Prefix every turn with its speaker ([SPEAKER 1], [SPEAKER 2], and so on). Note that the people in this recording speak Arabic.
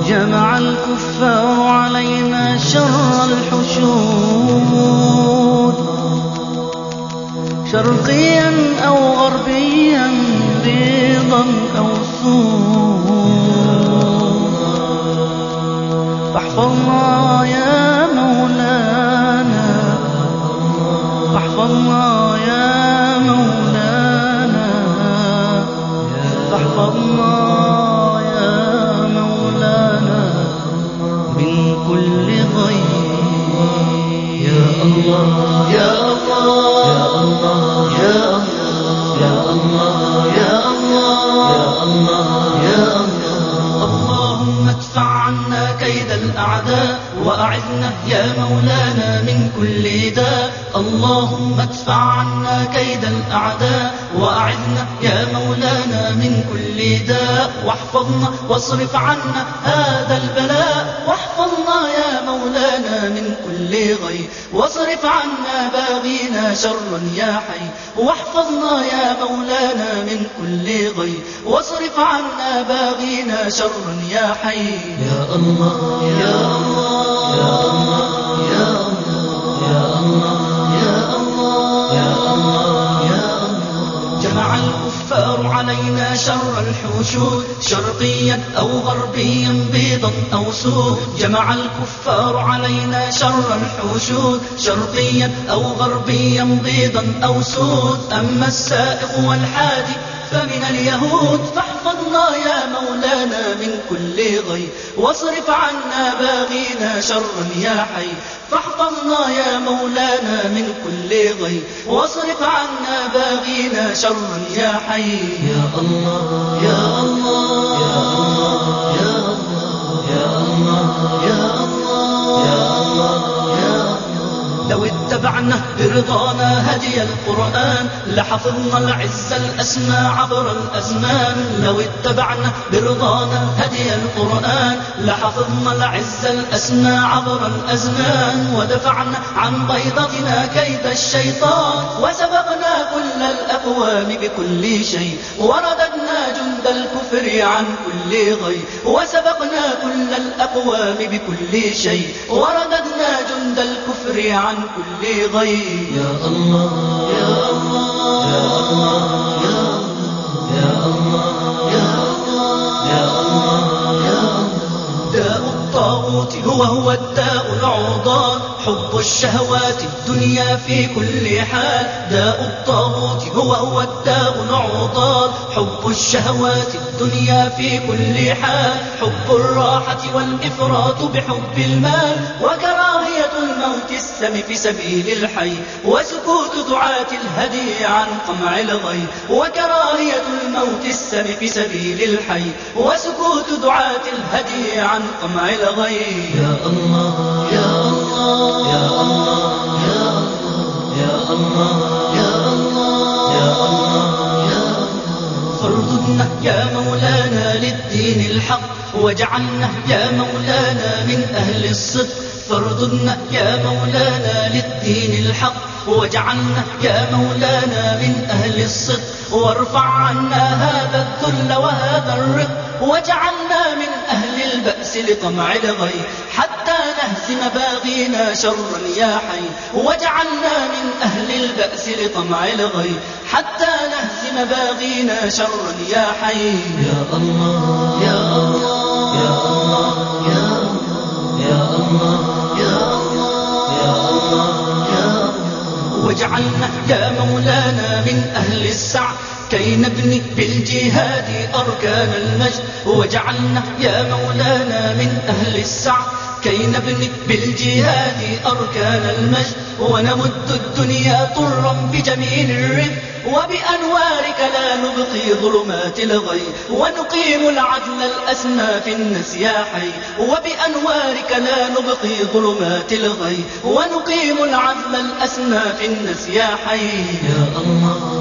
[SPEAKER 1] جمع الكفار علينا شر الحشود، شرقيا أو غربيا، بيضا أو سود. فاحفظنا يا مولانا، فاحفظنا يا مولانا، فاحفظنا يا مولانا من كل ضيق. يا الله يا الله يا الله يا الله يا الله يا الله. اللهم ادفع عنا كيد الأعداء وأعذنا يا مولانا من كل داء. اللهم ادفع عنا كيد الأعداء وأعذنا يا مولانا من كل داء. واحفظنا واصرف عنا هذا البلاء، واحفظنا يا مولانا من كل غي، واصرف عنا باغينا شرا يا حي. واحفظنا يا مولانا من كل غي، واصرف عنا باغينا شرا يا حي. يا الله يا الله يا الله يا الله يا الله يا الله يا الله. جمع الكفار علينا شر الحشود، شرقيا أو غربيا، بيضا أو سود. جمع الكفار علينا شر الحشود، شرقيا أو غربيا، بيضا أو سود. أما السائق والحادي فمن اليهود، فاحفظنا يا مولانا من كل غي، واصرف عنا باغينا شرا يا حي. فاحفظنا يا مولانا من كل غي، واصرف عنا باغينا شرا يا حي. يا الله يا الله يا الله يا الله يا الله يا الله يا الله. لو اتبعنا برضانا هدي القرآن لحفظنا العز الأسمى عبر الأزمان. لو اتبعنا برضانا هدي القرآن لحفظنا العز الأسمى عبر الأزمان. ودفعنا عن بيضتنا كيد الشيطان، وسبقنا كل الأقوام بكل شيء، ورددنا جند الكفر عن كل غي. وسبقنا كل الأقوام بكل شيء، ورددنا جند الكفر عن كل غي. يا الله يا الله يا الله يا الله يا الله يا الله يا الله. داء الطاغوت هو الداء العضال، حب الشهوات الدنيا في كل حال. داء الطاغوت هو الداء العضال، حب الشهوات الدنيا في كل حال. حب الراحة والإفراط بحب المال، وكراهية الموت السم في سبيل الحي، وسكوت دعاة الهدي عن قمع الغي. وكراهية الموت السم في سبيل الحي، وسكوت دعاة الهدي عن قمع الغي. يا الله يا الله يا الله يا الله يا الله يا الله يا الله. فارضنا يا مولانا للدين الحق، واجعلنا يا مولانا من أهل الصدق. فارضنا يا مولانا للدين الحق، واجعلنا يا مولانا من أهل الصدق. وارفع عنا هذا الذل وهذا الرق، واجعلنا من أهل البأس لطمع الغي، حتى نهزم باغينا شرا يا حي. واجعلنا من أهل البأس لطمع الغي، حتى نهزم باغينا شرا يا حي. يا الله يا الله يا الله يا الله يا الله يا الله يا الله. واجعلنا يا مولانا من أهل السعي، كي نبني بالجهاد أركان المجد. واجعلنا يا مولانا من أهل السعي، كي نبني بالجهاد أركان المجد. ونمد الدنيا طرا بجميل الرفق، وبأنوارك لا نبقي ظلمات الغي. ونقيم العدل الأسمى في الناس يا حي، وبأنوارك لا نبقي ظلمات الغي. ونقيم العدل الأسمى في الناس يا حي. يا الله